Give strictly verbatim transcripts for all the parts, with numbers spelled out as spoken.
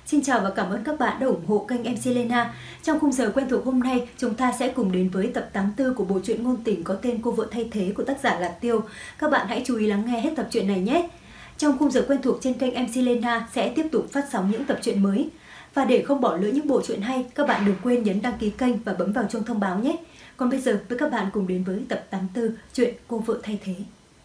Xin chào và cảm ơn các bạn đã ủng hộ kênh em xê Lena. Trong khung giờ quen thuộc hôm nay, chúng ta sẽ cùng đến với tập tám mươi tư của bộ truyện ngôn tình có tên Cô vợ thay thế của tác giả Lạc Tiêu. Các bạn hãy chú ý lắng nghe hết tập truyện này nhé. Trong khung giờ quen thuộc trên kênh em xê Lena sẽ tiếp tục phát sóng những tập truyện mới. Và để không bỏ lỡ những bộ truyện hay, các bạn đừng quên nhấn đăng ký kênh và bấm vào chuông thông báo nhé. Còn bây giờ, với các bạn cùng đến với tập tám mươi tư truyện Cô vợ thay thế.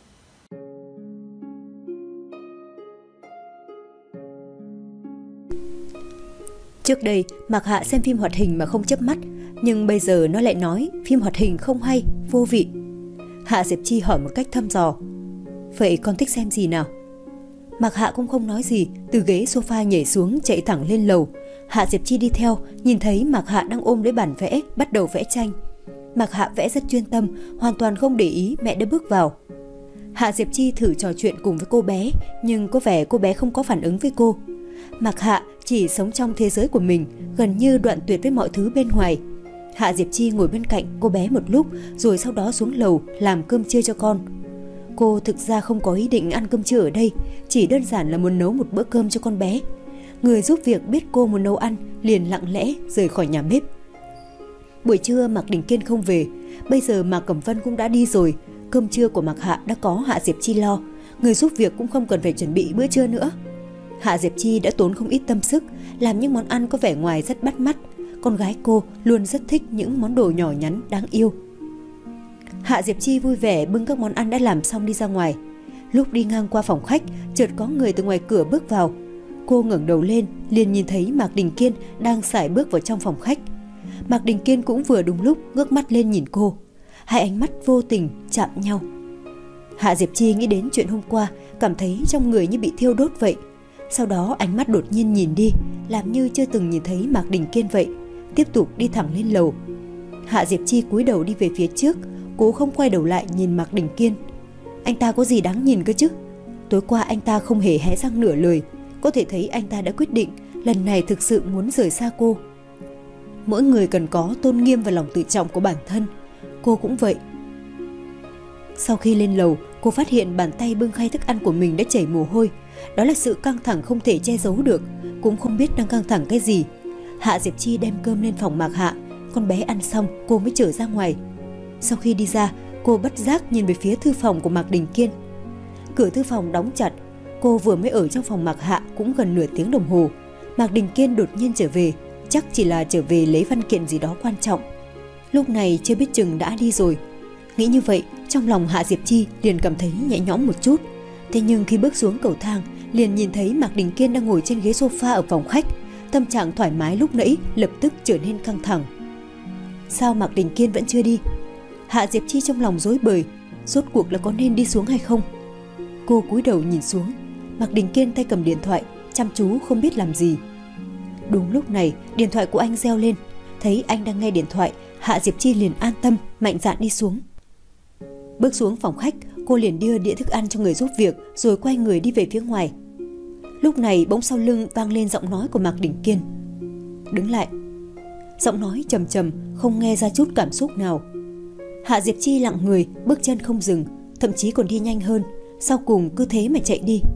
Trước đây, Mạc Hạ xem phim hoạt hình mà không chớp mắt, nhưng bây giờ nó lại nói phim hoạt hình không hay, vô vị. Hạ Diệp Chi hỏi một cách thăm dò: "Vậy con thích xem gì nào?" Mạc Hạ cũng không nói gì, từ ghế sofa nhảy xuống chạy thẳng lên lầu. Hạ Diệp Chi đi theo, nhìn thấy Mạc Hạ đang ôm lấy bản vẽ, bắt đầu vẽ tranh. Mạc Hạ vẽ rất chuyên tâm, hoàn toàn không để ý mẹ đã bước vào. Hạ Diệp Chi thử trò chuyện cùng với cô bé, nhưng có vẻ cô bé không có phản ứng với cô. Mạc Hạ chỉ sống trong thế giới của mình, gần như đoạn tuyệt với mọi thứ bên ngoài. Hạ Diệp Chi ngồi bên cạnh cô bé một lúc, rồi sau đó xuống lầu làm cơm trưa cho con. Cô thực ra không có ý định ăn cơm trưa ở đây, chỉ đơn giản là muốn nấu một bữa cơm cho con bé. Người giúp việc biết cô muốn nấu ăn, liền lặng lẽ rời khỏi nhà bếp. Buổi trưa Mạc Đình Kiên không về, bây giờ Mạc Cẩm Vân cũng đã đi rồi. Cơm trưa của Mạc Hạ đã có Hạ Diệp Chi lo, người giúp việc cũng không cần phải chuẩn bị bữa trưa nữa. Hạ Diệp Chi đã tốn không ít tâm sức, làm những món ăn có vẻ ngoài rất bắt mắt. Con gái cô luôn rất thích những món đồ nhỏ nhắn đáng yêu. Hạ Diệp Chi vui vẻ bưng các món ăn đã làm xong đi ra ngoài. Lúc đi ngang qua phòng khách, chợt có người từ ngoài cửa bước vào. Cô ngẩng đầu lên, liền nhìn thấy Mạc Đình Kiên đang sải bước vào trong phòng khách. Mạc Đình Kiên cũng vừa đúng lúc ngước mắt lên nhìn cô. Hai ánh mắt vô tình chạm nhau. Hạ Diệp Chi nghĩ đến chuyện hôm qua, cảm thấy trong người như bị thiêu đốt vậy. Sau đó ánh mắt đột nhiên nhìn đi, làm như chưa từng nhìn thấy Mạc Đình Kiên vậy, tiếp tục đi thẳng lên lầu. Hạ Diệp Chi cúi đầu đi về phía trước, cố không quay đầu lại nhìn Mạc Đình Kiên. Anh ta có gì đáng nhìn cơ chứ? Tối qua anh ta không hề hé răng nửa lời, có thể thấy anh ta đã quyết định lần này thực sự muốn rời xa cô. Mỗi người cần có tôn nghiêm và lòng tự trọng của bản thân, cô cũng vậy. Sau khi lên lầu, cô phát hiện bàn tay bưng khay thức ăn của mình đã chảy mồ hôi. Đó là sự căng thẳng không thể che giấu được, cũng không biết đang căng thẳng cái gì. Hạ Diệp Chi đem cơm lên phòng Mạc Hạ, con bé ăn xong cô mới trở ra ngoài. Sau khi đi ra, cô bất giác nhìn về phía thư phòng của Mạc Đình Kiên. Cửa thư phòng đóng chặt, cô vừa mới ở trong phòng Mạc Hạ cũng gần nửa tiếng đồng hồ. Mạc Đình Kiên đột nhiên trở về, chắc chỉ là trở về lấy văn kiện gì đó quan trọng. Lúc này chưa biết chừng đã đi rồi. Nghĩ như vậy, trong lòng Hạ Diệp Chi liền cảm thấy nhẹ nhõm một chút. Thế nhưng khi bước xuống cầu thang, liền nhìn thấy Mạc Đình Kiên đang ngồi trên ghế sofa ở phòng khách. Tâm trạng thoải mái lúc nãy lập tức trở nên căng thẳng. Sao Mạc Đình Kiên vẫn chưa đi? Hạ Diệp Chi trong lòng rối bời, rốt cuộc là có nên đi xuống hay không? Cô cúi đầu nhìn xuống, Mạc Đình Kiên tay cầm điện thoại, chăm chú không biết làm gì. Đúng lúc này, điện thoại của anh reo lên. Thấy anh đang nghe điện thoại, Hạ Diệp Chi liền an tâm, mạnh dạn đi xuống. Bước xuống phòng khách, cô liền đưa đĩa thức ăn cho người giúp việc, rồi quay người đi về phía ngoài. Lúc này bỗng sau lưng vang lên giọng nói của Mạc Đình Kiên. Đứng lại. Giọng nói trầm trầm, không nghe ra chút cảm xúc nào. Hạ Diệp Chi lặng người, bước chân không dừng, thậm chí còn đi nhanh hơn, sau cùng cứ thế mà chạy đi.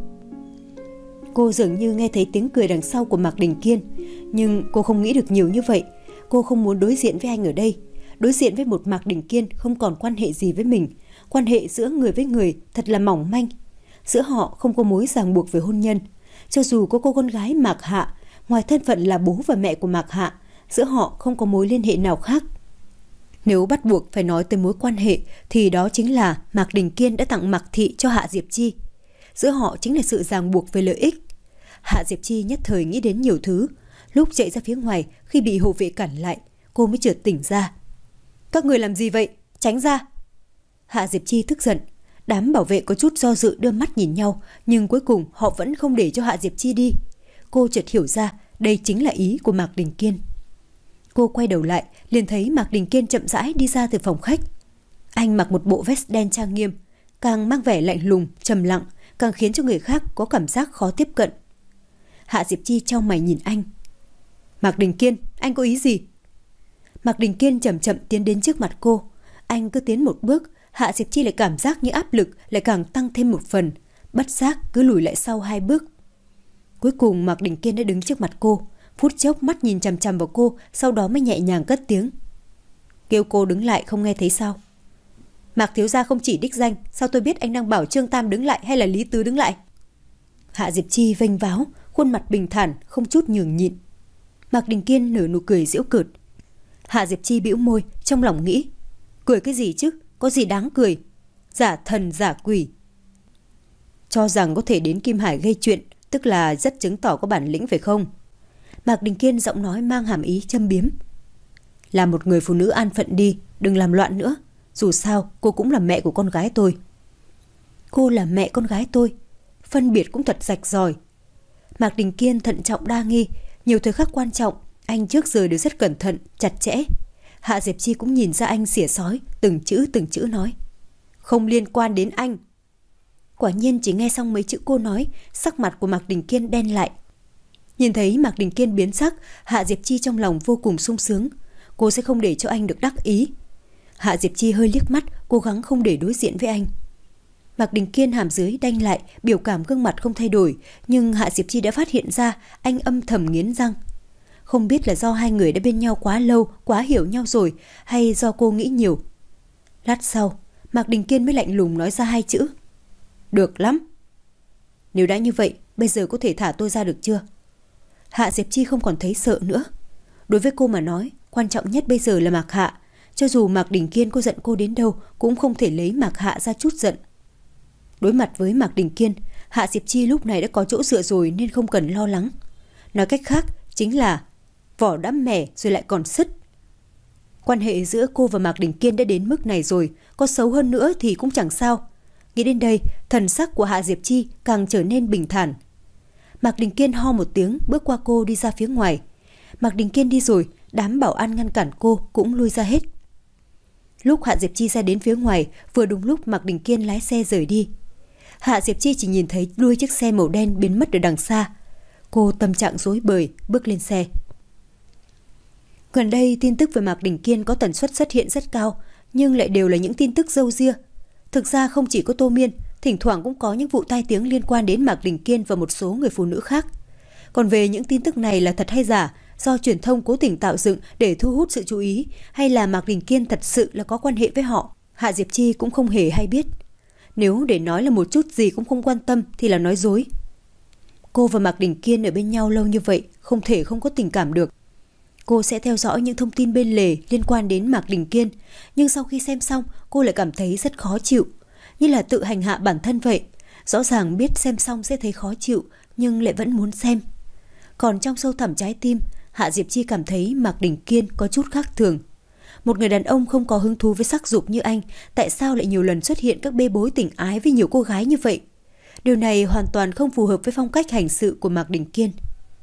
Cô dường như nghe thấy tiếng cười đằng sau của Mạc Đình Kiên, nhưng cô không nghĩ được nhiều như vậy. Cô không muốn đối diện với anh ở đây, đối diện với một Mạc Đình Kiên không còn quan hệ gì với mình. Quan hệ giữa người với người thật là mỏng manh. Giữa họ không có mối ràng buộc về hôn nhân. Cho dù có cô con gái Mạc Hạ, ngoài thân phận là bố và mẹ của Mạc Hạ, giữa họ không có mối liên hệ nào khác. Nếu bắt buộc phải nói tới mối quan hệ, thì đó chính là Mạc Đình Kiên đã tặng Mạc Thị cho Hạ Diệp Chi. Giữa họ chính là sự ràng buộc về lợi ích. Hạ Diệp Chi nhất thời nghĩ đến nhiều thứ. Lúc chạy ra phía ngoài, khi bị hộ vệ cản lại, cô mới chợt tỉnh ra. Các người làm gì vậy? Tránh ra! Hạ Diệp Chi tức giận. Đám bảo vệ có chút do dự đưa mắt nhìn nhau, nhưng cuối cùng họ vẫn không để cho Hạ Diệp Chi đi. Cô chợt hiểu ra đây chính là ý của Mạc Đình Kiên. Cô quay đầu lại, liền thấy Mạc Đình Kiên chậm rãi đi ra từ phòng khách. Anh mặc một bộ vest đen trang nghiêm, càng mang vẻ lạnh lùng, trầm lặng, càng khiến cho người khác có cảm giác khó tiếp cận. Hạ Diệp Chi chau mày nhìn anh. Mạc Đình Kiên, anh có ý gì? Mạc Đình Kiên chậm chậm tiến đến trước mặt cô. Anh cứ tiến một bước, Hạ Diệp Chi lại cảm giác như áp lực lại càng tăng thêm một phần, bất giác cứ lùi lại sau hai bước. Cuối cùng Mạc Đình Kiên đã đứng trước mặt cô, phút chốc mắt nhìn chằm chằm vào cô, sau đó mới nhẹ nhàng cất tiếng. Kêu cô đứng lại không nghe thấy sao? Mạc thiếu gia không chỉ đích danh, sao tôi biết anh đang bảo Trương Tam đứng lại hay là Lý Tứ đứng lại? Hạ Diệp Chi vênh váo, khuôn mặt bình thản, không chút nhường nhịn. Mạc Đình Kiên nở nụ cười giễu cợt. Hạ Diệp Chi bĩu môi, trong lòng nghĩ, cười cái gì chứ, có gì đáng cười? Giả thần giả quỷ. Cho rằng có thể đến Kim Hải gây chuyện, tức là rất chứng tỏ có bản lĩnh phải không? Mạc Đình Kiên giọng nói mang hàm ý châm biếm. Là một người phụ nữ an phận đi, đừng làm loạn nữa. Dù sao cô cũng là mẹ của con gái tôi. Cô là mẹ con gái tôi, phân biệt cũng thật rạch ròi. Mạc Đình Kiên thận trọng đa nghi, nhiều thời khắc quan trọng anh trước giờ đều rất cẩn thận, chặt chẽ. Hạ Diệp Chi cũng nhìn ra anh xỉa sói, từng chữ từng chữ nói. Không liên quan đến anh. Quả nhiên chỉ nghe xong mấy chữ cô nói, sắc mặt của Mạc Đình Kiên đen lại. Nhìn thấy Mạc Đình Kiên biến sắc, Hạ Diệp Chi trong lòng vô cùng sung sướng. Cô sẽ không để cho anh được đắc ý. Hạ Diệp Chi hơi liếc mắt, cố gắng không để đối diện với anh. Mạc Đình Kiên hàm dưới đanh lại, biểu cảm gương mặt không thay đổi, nhưng Hạ Diệp Chi đã phát hiện ra anh âm thầm nghiến răng. Không biết là do hai người đã bên nhau quá lâu, quá hiểu nhau rồi, hay do cô nghĩ nhiều. Lát sau, Mạc Đình Kiên mới lạnh lùng nói ra hai chữ. Được lắm. Nếu đã như vậy, bây giờ có thể thả tôi ra được chưa? Hạ Diệp Chi không còn thấy sợ nữa. Đối với cô mà nói, quan trọng nhất bây giờ là Mạc Hạ. Cho dù Mạc Đình Kiên có giận cô đến đâu, cũng không thể lấy Mạc Hạ ra chút giận. Đối mặt với Mạc Đình Kiên, Hạ Diệp Chi lúc này đã có chỗ dựa rồi nên không cần lo lắng. Nói cách khác, chính là vỏ đã mẻ rồi lại còn sứt. Quan hệ giữa cô và Mạc Đình Kiên đã đến mức này rồi, có xấu hơn nữa thì cũng chẳng sao. Nghĩ đến đây, thần sắc của Hạ Diệp Chi càng trở nên bình thản. Mạc Đình Kiên ho một tiếng, bước qua cô đi ra phía ngoài. Mạc Đình Kiên đi rồi, đám bảo an ngăn cản cô cũng lui ra hết. Lúc Hạ Diệp Chi ra đến phía ngoài, vừa đúng lúc Mạc Đình Kiên lái xe rời đi. Hạ Diệp Chi chỉ nhìn thấy đuôi chiếc xe màu đen biến mất ở đằng xa. Cô tâm trạng rối bời, bước lên xe. Gần đây tin tức về Mạc Đình Kiên có tần suất xuất hiện rất cao, nhưng lại đều là những tin tức râu ria. Thực ra không chỉ có Tô Miên, thỉnh thoảng cũng có những vụ tai tiếng liên quan đến Mạc Đình Kiên và một số người phụ nữ khác. Còn về những tin tức này là thật hay giả, do truyền thông cố tình tạo dựng để thu hút sự chú ý, hay là Mạc Đình Kiên thật sự là có quan hệ với họ, Hạ Diệp Chi cũng không hề hay biết. Nếu để nói là một chút gì cũng không quan tâm thì là nói dối. Cô và Mạc Đình Kiên ở bên nhau lâu như vậy, không thể không có tình cảm được. Cô sẽ theo dõi những thông tin bên lề liên quan đến Mạc Đình Kiên, nhưng sau khi xem xong, cô lại cảm thấy rất khó chịu, như là tự hành hạ bản thân vậy. Rõ ràng biết xem xong sẽ thấy khó chịu, nhưng lại vẫn muốn xem. Còn trong sâu thẳm trái tim, Hạ Diệp Chi cảm thấy Mạc Đình Kiên có chút khác thường. Một người đàn ông không có hứng thú với sắc dục như anh, tại sao lại nhiều lần xuất hiện các bê bối tình ái với nhiều cô gái như vậy? Điều này hoàn toàn không phù hợp với phong cách hành sự của Mạc Đình Kiên.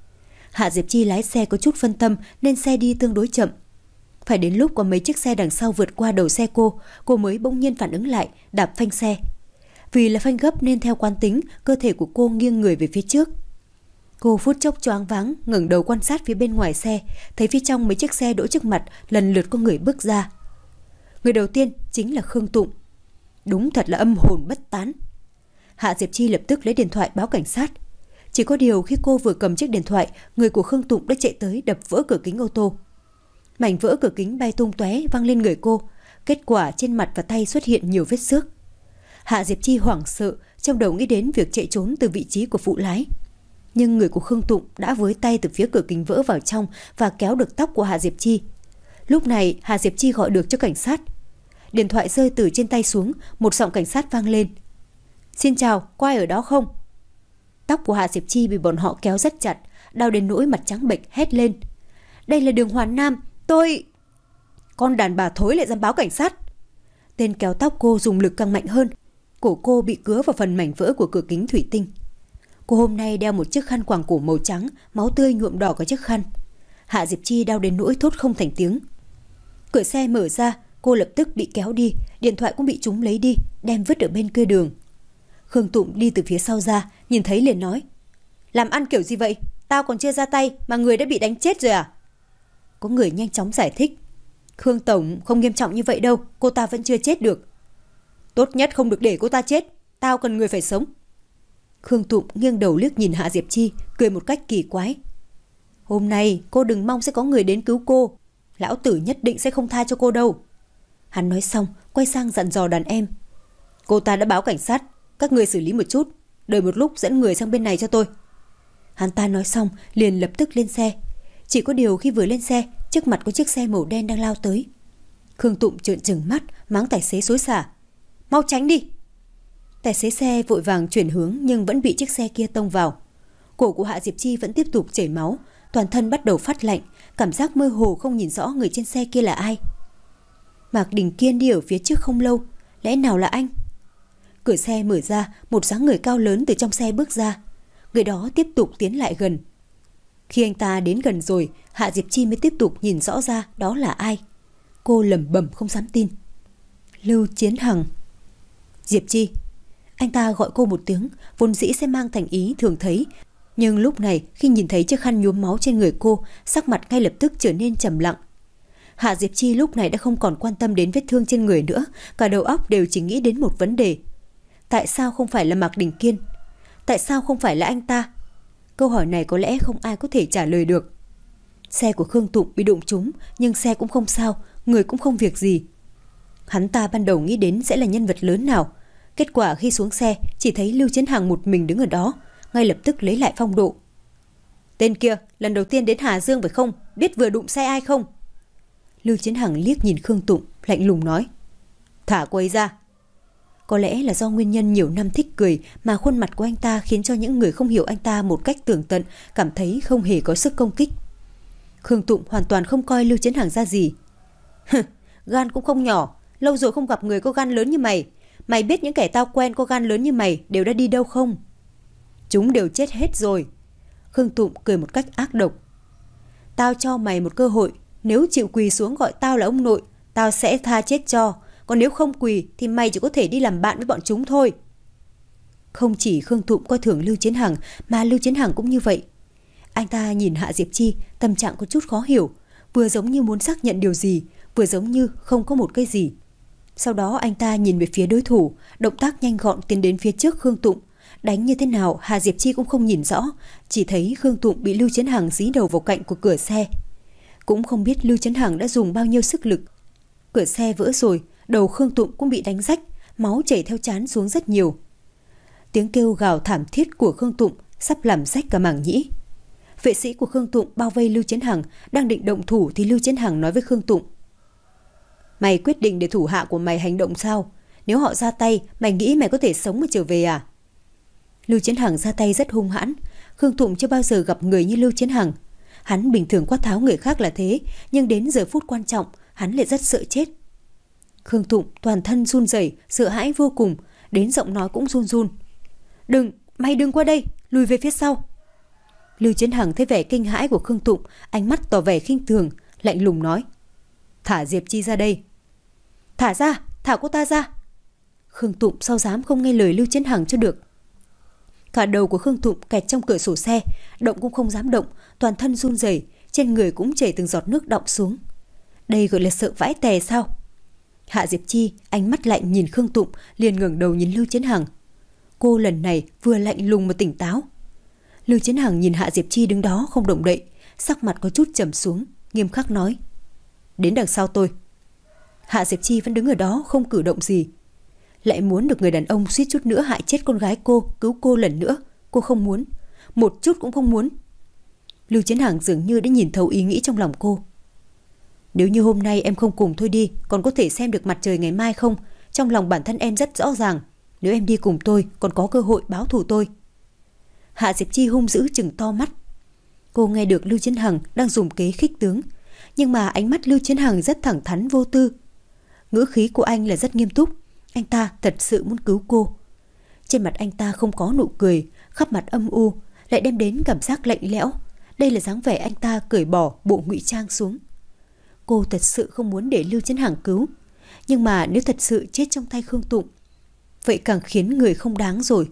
Hạ Diệp Chi lái xe có chút phân tâm nên xe đi tương đối chậm. Phải đến lúc có mấy chiếc xe đằng sau vượt qua đầu xe cô, cô mới bỗng nhiên phản ứng lại, đạp phanh xe. Vì là phanh gấp nên theo quán tính, cơ thể của cô nghiêng người về phía trước. Cô phút chốc choáng váng, ngẩng đầu quan sát phía bên ngoài xe, thấy phía trong mấy chiếc xe đỗ trước mặt lần lượt có người bước ra. Người đầu tiên chính là Khương Tụng. Đúng thật là âm hồn bất tán. Hạ Diệp Chi lập tức lấy điện thoại báo cảnh sát. Chỉ có điều khi cô vừa cầm chiếc điện thoại, người của Khương Tụng đã chạy tới đập vỡ cửa kính ô tô. Mảnh vỡ cửa kính bay tung tóe văng lên người cô, kết quả trên mặt và tay xuất hiện nhiều vết xước. Hạ Diệp Chi hoảng sợ, trong đầu nghĩ đến việc chạy trốn từ vị trí của phụ lái. Nhưng người của Khương Tụng đã với tay từ phía cửa kính vỡ vào trong và kéo được tóc của Hạ Diệp Chi. Lúc này Hạ Diệp Chi gọi được cho cảnh sát. Điện thoại rơi từ trên tay xuống, một giọng cảnh sát vang lên. Xin chào, có ai ở đó không? Tóc của Hạ Diệp Chi bị bọn họ kéo rất chặt, đau đến nỗi mặt trắng bệch hét lên. Đây là đường Hoàn Nam, tôi... Con đàn bà thối lại dám báo cảnh sát. Tên kéo tóc cô dùng lực càng mạnh hơn. Cổ cô bị cứa vào phần mảnh vỡ của cửa kính thủy tinh. Cô hôm nay đeo một chiếc khăn quàng cổ màu trắng, máu tươi nhuộm đỏ cả chiếc khăn. Hạ Diệp Chi đau đến nỗi thốt không thành tiếng. Cửa xe mở ra, cô lập tức bị kéo đi, điện thoại cũng bị chúng lấy đi, đem vứt ở bên kia đường. Khương Tụng đi từ phía sau ra, nhìn thấy liền nói. Làm ăn kiểu gì vậy? Tao còn chưa ra tay mà người đã bị đánh chết rồi à? Có người nhanh chóng giải thích. Khương Tổng không nghiêm trọng như vậy đâu, cô ta vẫn chưa chết được. Tốt nhất không được để cô ta chết, tao cần người phải sống. Khương Tụng nghiêng đầu liếc nhìn Hạ Diệp Chi, cười một cách kỳ quái. Hôm nay cô đừng mong sẽ có người đến cứu cô. Lão tử nhất định sẽ không tha cho cô đâu. Hắn nói xong, quay sang dặn dò đàn em. Cô ta đã báo cảnh sát, các người xử lý một chút, đợi một lúc dẫn người sang bên này cho tôi. Hắn ta nói xong, liền lập tức lên xe. Chỉ có điều khi vừa lên xe, trước mặt có chiếc xe màu đen đang lao tới. Khương Tụng trợn trừng mắt, mắng tài xế xối xả. Mau tránh đi! Tài xế xe vội vàng chuyển hướng nhưng vẫn bị chiếc xe kia tông vào. Cổ của Hạ Diệp Chi vẫn tiếp tục chảy máu, toàn thân bắt đầu phát lạnh, cảm giác mơ hồ không nhìn rõ người trên xe kia là ai. Mạc Đình Kiên đi ở phía trước không lâu, lẽ nào là anh? Cửa xe mở ra, một dáng người cao lớn từ trong xe bước ra. Người đó tiếp tục tiến lại gần. Khi anh ta đến gần rồi, Hạ Diệp Chi mới tiếp tục nhìn rõ ra đó là ai. Cô lẩm bẩm không dám tin. Lưu Chiến Hằng. Diệp Chi. Anh ta gọi cô một tiếng, vốn dĩ sẽ mang thành ý thường thấy. Nhưng lúc này khi nhìn thấy chiếc khăn nhuốm máu trên người cô, sắc mặt ngay lập tức trở nên trầm lặng. Hạ Diệp Chi lúc này đã không còn quan tâm đến vết thương trên người nữa, cả đầu óc đều chỉ nghĩ đến một vấn đề. Tại sao không phải là Mạc Đình Kiên? Tại sao không phải là anh ta? Câu hỏi này có lẽ không ai có thể trả lời được. Xe của Khương Tụng bị đụng trúng, nhưng xe cũng không sao, người cũng không việc gì. Hắn ta ban đầu nghĩ đến sẽ là nhân vật lớn nào. Kết quả khi xuống xe, chỉ thấy Lưu Chiến Hằng một mình đứng ở đó, ngay lập tức lấy lại phong độ. Tên kia, lần đầu tiên đến Hà Dương phải không? Biết vừa đụng xe ai không? Lưu Chiến Hằng liếc nhìn Khương Tụng, lạnh lùng nói. Thả cô ấy ra. Có lẽ là do nguyên nhân nhiều năm thích cười mà khuôn mặt của anh ta khiến cho những người không hiểu anh ta một cách tường tận cảm thấy không hề có sức công kích. Khương Tụng hoàn toàn không coi Lưu Chiến Hằng ra gì. Gan cũng không nhỏ, lâu rồi không gặp người có gan lớn như mày. Mày biết những kẻ tao quen có gan lớn như mày đều đã đi đâu không? Chúng đều chết hết rồi. Khương Tụng cười một cách ác độc. Tao cho mày một cơ hội, nếu chịu quỳ xuống gọi tao là ông nội, tao sẽ tha chết cho. Còn nếu không quỳ thì mày chỉ có thể đi làm bạn với bọn chúng thôi. Không chỉ Khương Tụng coi thường Lưu Chiến Hằng, mà Lưu Chiến Hằng cũng như vậy. Anh ta nhìn Hạ Diệp Chi, tâm trạng có chút khó hiểu, vừa giống như muốn xác nhận điều gì, vừa giống như không có một cái gì. Sau đó anh ta nhìn về phía đối thủ, động tác nhanh gọn tiến đến phía trước Khương Tụng. Đánh như thế nào Hạ Diệp Chi cũng không nhìn rõ, chỉ thấy Khương Tụng bị Lưu Chiến Hằng dí đầu vào cạnh của cửa xe. Cũng không biết Lưu Chiến Hằng đã dùng bao nhiêu sức lực. Cửa xe vỡ rồi, đầu Khương Tụng cũng bị đánh rách, máu chảy theo trán xuống rất nhiều. Tiếng kêu gào thảm thiết của Khương Tụng sắp làm rách cả màng nhĩ. Vệ sĩ của Khương Tụng bao vây Lưu Chiến Hằng, đang định động thủ thì Lưu Chiến Hằng nói với Khương Tụng. Mày quyết định để thủ hạ của mày hành động sao? Nếu họ ra tay, mày nghĩ mày có thể sống mà trở về à? Lưu Chiến Hằng ra tay rất hung hãn. Khương Tụng chưa bao giờ gặp người như Lưu Chiến Hằng. Hắn bình thường quát tháo người khác là thế, nhưng đến giờ phút quan trọng, hắn lại rất sợ chết. Khương Tụng toàn thân run rẩy, sợ hãi vô cùng, đến giọng nói cũng run run. Đừng, mày đừng qua đây, lùi về phía sau. Lưu Chiến Hằng thấy vẻ kinh hãi của Khương Tụng, ánh mắt tỏ vẻ khinh thường, lạnh lùng nói. Thả Diệp Chi ra đây. Thả ra, thả cô ta ra. Khương Tụng sao dám không nghe lời Lưu Chiến Hằng cho được. Cả đầu của Khương Tụng kẹt trong cửa sổ xe, động cũng không dám động, toàn thân run rẩy, trên người cũng chảy từng giọt nước đọng xuống. Đây gọi là sợ vãi tè sao? Hạ Diệp Chi ánh mắt lạnh nhìn Khương Tụng, liền ngẩng đầu nhìn Lưu Chiến Hằng. Cô lần này vừa lạnh lùng mà tỉnh táo. Lưu Chiến Hằng nhìn Hạ Diệp Chi đứng đó không động đậy, sắc mặt có chút trầm xuống, nghiêm khắc nói. Đến đằng sau tôi. Hạ Diệp Chi vẫn đứng ở đó không cử động gì. Lại muốn được người đàn ông suýt chút nữa hại chết con gái cô cứu cô lần nữa. Cô không muốn, một chút cũng không muốn. Lưu Chiến Hằng dường như đã nhìn thấu ý nghĩ trong lòng cô. Nếu như hôm nay em không cùng tôi đi, còn có thể xem được mặt trời ngày mai không? Trong lòng bản thân em rất rõ ràng, nếu em đi cùng tôi còn có cơ hội báo thù tôi. Hạ Diệp Chi hung dữ trừng to mắt. Cô nghe được Lưu Chiến Hằng đang dùng kế khích tướng, nhưng mà ánh mắt Lưu Chiến Hằng rất thẳng thắn vô tư. Ngữ khí của anh là rất nghiêm túc, anh ta thật sự muốn cứu cô. Trên mặt anh ta không có nụ cười, khắp mặt âm u, lại đem đến cảm giác lạnh lẽo. Đây là dáng vẻ anh ta cởi bỏ bộ ngụy trang xuống. Cô thật sự không muốn để Lưu Chiến Hằng cứu, nhưng mà nếu thật sự chết trong tay Khương Tụng, vậy càng khiến người không đáng rồi.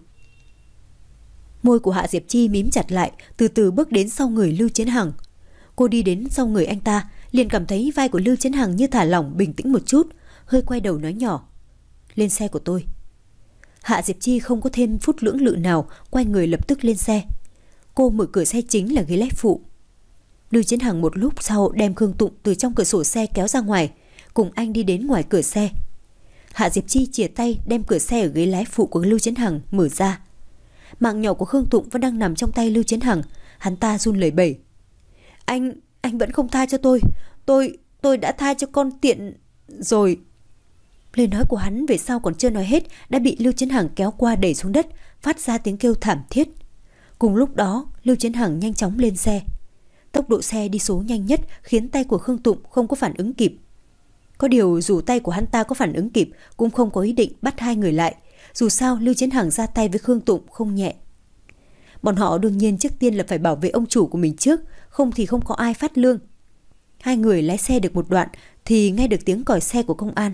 Môi của Hạ Diệp Chi mím chặt lại, từ từ bước đến sau người Lưu Chiến Hằng. Cô đi đến sau người anh ta, liền cảm thấy vai của Lưu Chiến Hằng như thả lỏng, bình tĩnh một chút, hơi quay đầu nói nhỏ. Lên xe của tôi. Hạ Diệp Chi không có thêm phút lưỡng lự nào, quay người lập tức lên xe. Cô mở cửa xe chính là ghế lái phụ. Lưu Chiến Hằng một lúc sau đem Khương Tụng từ trong cửa sổ xe kéo ra ngoài, cùng anh đi đến ngoài cửa xe. Hạ Diệp Chi chìa tay đem cửa xe ở ghế lái phụ của Lưu Chiến Hằng mở ra. Mạng nhỏ của Khương Tụng vẫn đang nằm trong tay Lưu Chiến Hằng. Hắn ta run lẩy bẩy. Anh, anh vẫn không tha cho tôi. Tôi, tôi đã tha cho con tiện rồi. Lời nói của hắn về sau còn chưa nói hết đã bị Lưu Chiến Hằng kéo qua đẩy xuống đất, phát ra tiếng kêu thảm thiết. Cùng lúc đó, Lưu Chiến Hằng nhanh chóng lên xe. Tốc độ xe đi số nhanh nhất khiến tay của Khương Tụng không có phản ứng kịp. Có điều dù tay của hắn ta có phản ứng kịp cũng không có ý định bắt hai người lại. Dù sao Lưu Chiến Hằng ra tay với Khương Tụng không nhẹ. Bọn họ đương nhiên trước tiên là phải bảo vệ ông chủ của mình trước, không thì không có ai phát lương. Hai người lái xe được một đoạn thì nghe được tiếng còi xe của công an.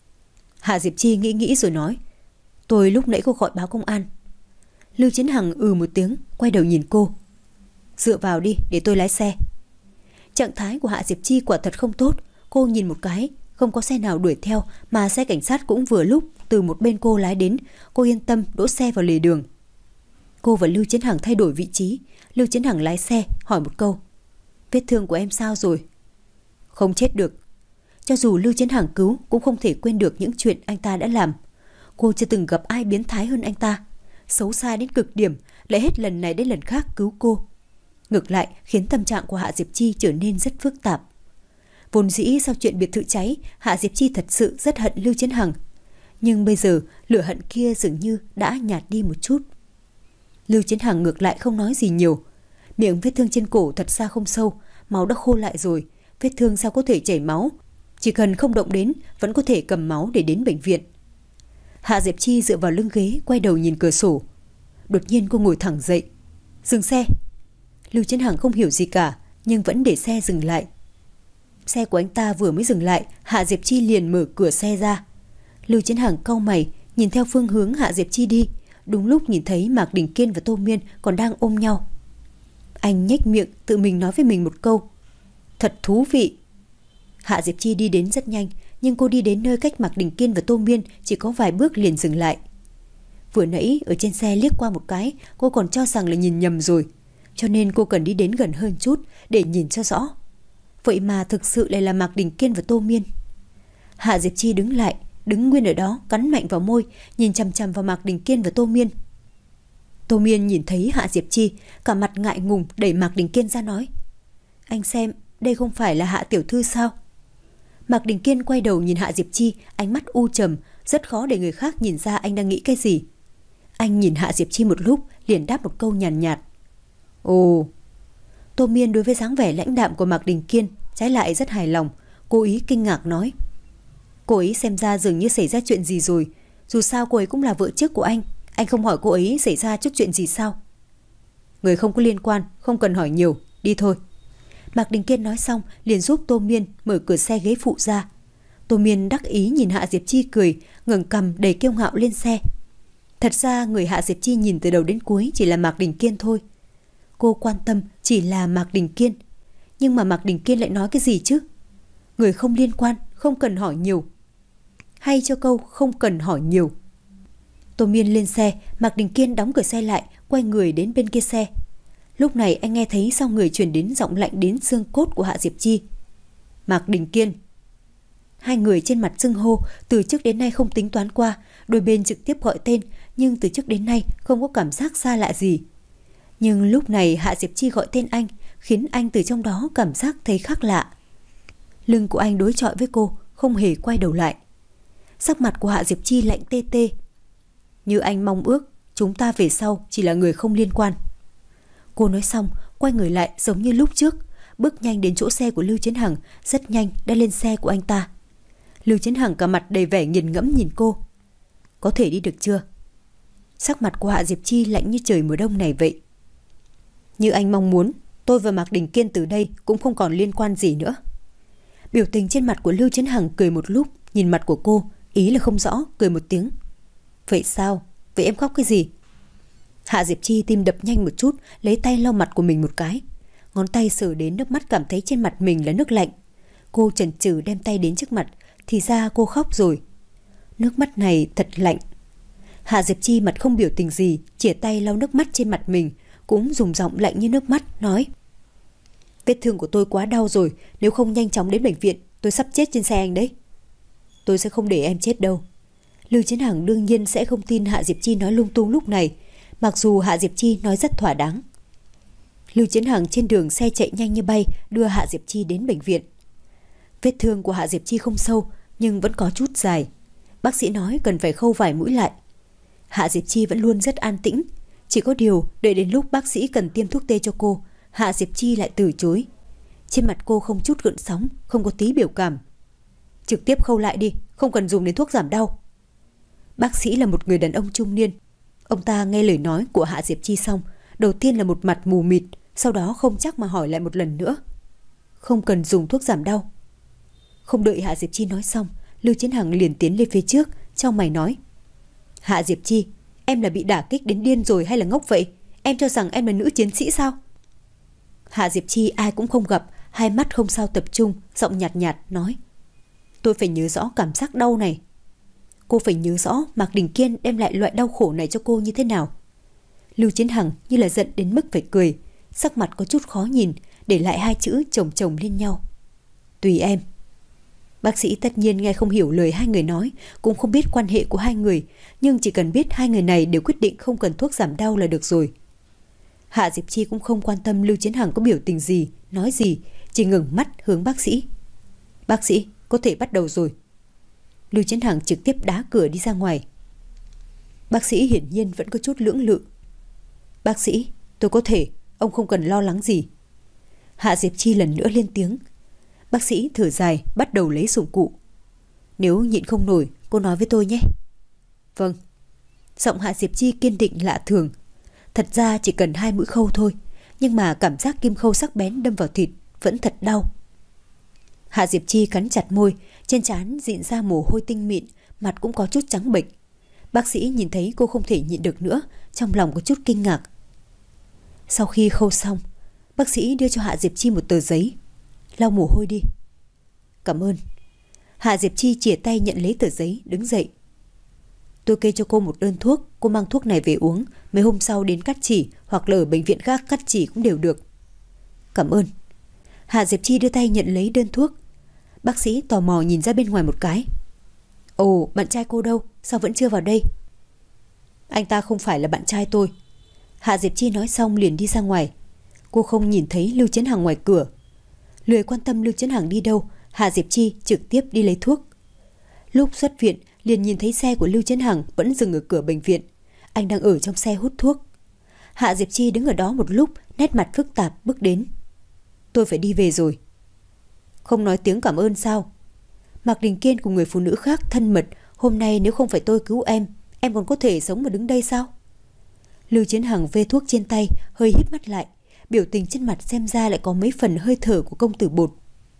Hạ Diệp Chi nghĩ nghĩ rồi nói, tôi lúc nãy cô gọi báo công an. Lưu Chiến Hằng ừ một tiếng, quay đầu nhìn cô. Dựa vào đi để tôi lái xe. Trạng thái của Hạ Diệp Chi quả thật không tốt. Cô nhìn một cái, không có xe nào đuổi theo, mà xe cảnh sát cũng vừa lúc từ một bên cô lái đến. Cô yên tâm đỗ xe vào lề đường. Cô và Lưu Chiến Hằng thay đổi vị trí. Lưu Chiến Hằng lái xe hỏi một câu, vết thương của em sao rồi? Không chết được. Cho dù Lưu Chiến Hằng cứu cũng không thể quên được những chuyện anh ta đã làm. Cô chưa từng gặp ai biến thái hơn anh ta, xấu xa đến cực điểm, lại hết lần này đến lần khác cứu cô. Ngược lại khiến tâm trạng của Hạ Diệp Chi trở nên rất phức tạp. Vốn dĩ sau chuyện biệt thự cháy, Hạ Diệp Chi thật sự rất hận Lưu Chiến Hằng. Nhưng bây giờ lửa hận kia dường như đã nhạt đi một chút. Lưu Chiến Hằng ngược lại không nói gì nhiều. Miệng vết thương trên cổ thật ra không sâu, máu đã khô lại rồi. Vết thương sao có thể chảy máu? Chỉ cần không động đến vẫn có thể cầm máu để đến bệnh viện. Hạ Diệp Chi dựa vào lưng ghế, quay đầu nhìn cửa sổ. Đột nhiên cô ngồi thẳng dậy. Dừng xe. Lưu Chiến Hằng không hiểu gì cả, nhưng vẫn để xe dừng lại. Xe của anh ta vừa mới dừng lại, Hạ Diệp Chi liền mở cửa xe ra. Lưu Chiến Hằng cau mày, nhìn theo phương hướng Hạ Diệp Chi đi. Đúng lúc nhìn thấy Mạc Đình Kiên và Tô Miên còn đang ôm nhau. Anh nhếch miệng tự mình nói với mình một câu, thật thú vị. Hạ Diệp Chi đi đến rất nhanh, nhưng cô đi đến nơi cách Mạc Đình Kiên và Tô Miên chỉ có vài bước liền dừng lại. Vừa nãy ở trên xe liếc qua một cái, cô còn cho rằng là nhìn nhầm rồi, cho nên cô cần đi đến gần hơn chút để nhìn cho rõ. Vậy mà thực sự lại là Mạc Đình Kiên và Tô Miên. Hạ Diệp Chi đứng lại, đứng nguyên ở đó, cắn mạnh vào môi, nhìn chằm chằm vào Mạc Đình Kiên và Tô Miên. Tô Miên nhìn thấy Hạ Diệp Chi, cả mặt ngại ngùng đẩy Mạc Đình Kiên ra nói, anh xem, đây không phải là Hạ tiểu thư sao? Mạc Đình Kiên quay đầu nhìn Hạ Diệp Chi, ánh mắt u trầm, rất khó để người khác nhìn ra anh đang nghĩ cái gì. Anh nhìn Hạ Diệp Chi một lúc, liền đáp một câu nhàn nhạt, nhạt. Ồ. Tô Miên đối với dáng vẻ lãnh đạm của Mạc Đình Kiên trái lại rất hài lòng, cố ý kinh ngạc nói, cô ấy xem ra dường như xảy ra chuyện gì rồi. Dù sao cô ấy cũng là vợ trước của anh, anh không hỏi cô ấy xảy ra chút chuyện gì sao? Người không có liên quan, không cần hỏi nhiều, đi thôi. Mạc Đình Kiên nói xong liền giúp Tô Miên mở cửa xe ghế phụ ra. Tô Miên đắc ý nhìn Hạ Diệp Chi cười, ngẩng cằm đầy kiêu ngạo lên xe. Thật ra người Hạ Diệp Chi nhìn từ đầu đến cuối chỉ là Mạc Đình Kiên thôi. Cô quan tâm chỉ là Mạc Đình Kiên. Nhưng mà Mạc Đình Kiên lại nói cái gì chứ? Người không liên quan, không cần hỏi nhiều. Hay cho câu không cần hỏi nhiều. Tô Miên lên xe, Mạc Đình Kiên đóng cửa xe lại, quay người đến bên kia xe. Lúc này anh nghe thấy sau người truyền đến giọng lạnh đến xương cốt của Hạ Diệp Chi. Mạc Đình Kiên. Hai người trên mặt xưng hô, từ trước đến nay không tính toán qua, đôi bên trực tiếp gọi tên, nhưng từ trước đến nay không có cảm giác xa lạ gì. Nhưng lúc này Hạ Diệp Chi gọi tên anh, khiến anh từ trong đó cảm giác thấy khác lạ. Lưng của anh đối chọi với cô, không hề quay đầu lại. Sắc mặt của Hạ Diệp Chi lạnh tê tê. Như anh mong ước, chúng ta về sau chỉ là người không liên quan. Cô nói xong, quay người lại giống như lúc trước, bước nhanh đến chỗ xe của Lưu Chiến Hằng, rất nhanh đã lên xe của anh ta. Lưu Chiến Hằng cả mặt đầy vẻ nghiền ngẫm nhìn cô. Có thể đi được chưa? Sắc mặt của Hạ Diệp Chi lạnh như trời mùa đông này vậy. Như anh mong muốn, tôi và Mạc Đình Kiên từ đây cũng không còn liên quan gì nữa. Biểu tình trên mặt của Lưu Chiến Hằng cười một lúc, nhìn mặt của cô, ý là không rõ, cười một tiếng. Vậy sao? Vậy em khóc cái gì? Hạ Diệp Chi tim đập nhanh một chút, lấy tay lau mặt của mình một cái. Ngón tay sờ đến nước mắt, cảm thấy trên mặt mình là nước lạnh. Cô chần chừ đem tay đến trước mặt, thì ra cô khóc rồi. Nước mắt này thật lạnh. Hạ Diệp Chi mặt không biểu tình gì, chìa tay lau nước mắt trên mặt mình, cũng dùng giọng lạnh như nước mắt, nói: Vết thương của tôi quá đau rồi, nếu không nhanh chóng đến bệnh viện, tôi sắp chết trên xe anh đấy. Tôi sẽ không để em chết đâu. Lưu Chiến Hằng đương nhiên sẽ không tin Hạ Diệp Chi nói lung tung lúc này, mặc dù Hạ Diệp Chi nói rất thỏa đáng. Lưu Chiến Hằng trên đường xe chạy nhanh như bay đưa Hạ Diệp Chi đến bệnh viện. Vết thương của Hạ Diệp Chi không sâu nhưng vẫn có chút dài. Bác sĩ nói cần phải khâu vài mũi lại. Hạ Diệp Chi vẫn luôn rất an tĩnh, chỉ có điều đợi đến lúc bác sĩ cần tiêm thuốc tê cho cô, Hạ Diệp Chi lại từ chối. Trên mặt cô không chút gợn sóng, không có tí biểu cảm. Trực tiếp khâu lại đi, không cần dùng đến thuốc giảm đau. Bác sĩ là một người đàn ông trung niên. Ông ta nghe lời nói của Hạ Diệp Chi xong, đầu tiên là một mặt mù mịt, sau đó không chắc mà hỏi lại một lần nữa. Không cần dùng thuốc giảm đau. Không đợi Hạ Diệp Chi nói xong, Lưu Chiến Hằng liền tiến lên phía trước, trong mày nói: Hạ Diệp Chi, em là bị đả kích đến điên rồi hay là ngốc vậy? Em cho rằng em là nữ chiến sĩ sao? Hạ Diệp Chi ai cũng không gặp, hai mắt không sao tập trung, giọng nhạt nhạt nói: Tôi phải nhớ rõ cảm giác đau này. Cô phải nhớ rõ Mạc Đình Kiên đem lại loại đau khổ này cho cô như thế nào. Lưu Chiến Hằng như là giận đến mức phải cười, sắc mặt có chút khó nhìn, để lại hai chữ chồng chồng lên nhau: Tùy em. Bác sĩ tất nhiên nghe không hiểu lời hai người nói, cũng không biết quan hệ của hai người, nhưng chỉ cần biết hai người này đều quyết định không cần thuốc giảm đau là được rồi. Hạ Diệp Chi cũng không quan tâm Lưu Chiến Hằng có biểu tình gì, nói gì, chỉ ngừng mắt hướng bác sĩ. Bác sĩ, có thể bắt đầu rồi. Lưu Chiến Hằng trực tiếp đá cửa đi ra ngoài. Bác sĩ hiển nhiên vẫn có chút lưỡng lự. Bác sĩ, tôi có thể, ông không cần lo lắng gì. Hạ Diệp Chi lần nữa lên tiếng. Bác sĩ thở dài, bắt đầu lấy dụng cụ. Nếu nhịn không nổi, cô nói với tôi nhé. Vâng. Giọng Hạ Diệp Chi kiên định lạ thường. Thật ra chỉ cần hai mũi khâu thôi, nhưng mà cảm giác kim khâu sắc bén đâm vào thịt vẫn thật đau. Hạ Diệp Chi cắn chặt môi, trên trán dịn ra mồ hôi tinh mịn, mặt cũng có chút trắng bệch. Bác sĩ nhìn thấy cô không thể nhịn được nữa, trong lòng có chút kinh ngạc. Sau khi khâu xong, bác sĩ đưa cho Hạ Diệp Chi một tờ giấy. Lau mồ hôi đi. Cảm ơn. Hạ Diệp Chi chìa tay nhận lấy tờ giấy, đứng dậy. Tôi kê cho cô một đơn thuốc, cô mang thuốc này về uống, mấy hôm sau đến cắt chỉ hoặc là ở bệnh viện khác cắt chỉ cũng đều được. Cảm ơn. Hạ Diệp Chi đưa tay nhận lấy đơn thuốc. Bác sĩ tò mò nhìn ra bên ngoài một cái. Ồ, bạn trai cô đâu? Sao vẫn chưa vào đây? Anh ta không phải là bạn trai tôi. Hạ Diệp Chi nói xong liền đi ra ngoài. Cô không nhìn thấy Lưu Chiến Hằng ngoài cửa. Lười quan tâm Lưu Chiến Hằng đi đâu, Hạ Diệp Chi trực tiếp đi lấy thuốc. Lúc xuất viện liền nhìn thấy xe của Lưu Chiến Hằng vẫn dừng ở cửa bệnh viện. Anh đang ở trong xe hút thuốc. Hạ Diệp Chi đứng ở đó một lúc, nét mặt phức tạp bước đến. Tôi phải đi về rồi. Không nói tiếng cảm ơn sao? Mạc Đình Kiên cùng người phụ nữ khác thân mật, hôm nay nếu không phải tôi cứu em, em còn có thể sống mà đứng đây sao? Lưu Chiến Hằng vê thuốc trên tay, hơi híp mắt lại, biểu tình trên mặt xem ra lại có mấy phần hơi thở của công tử bột.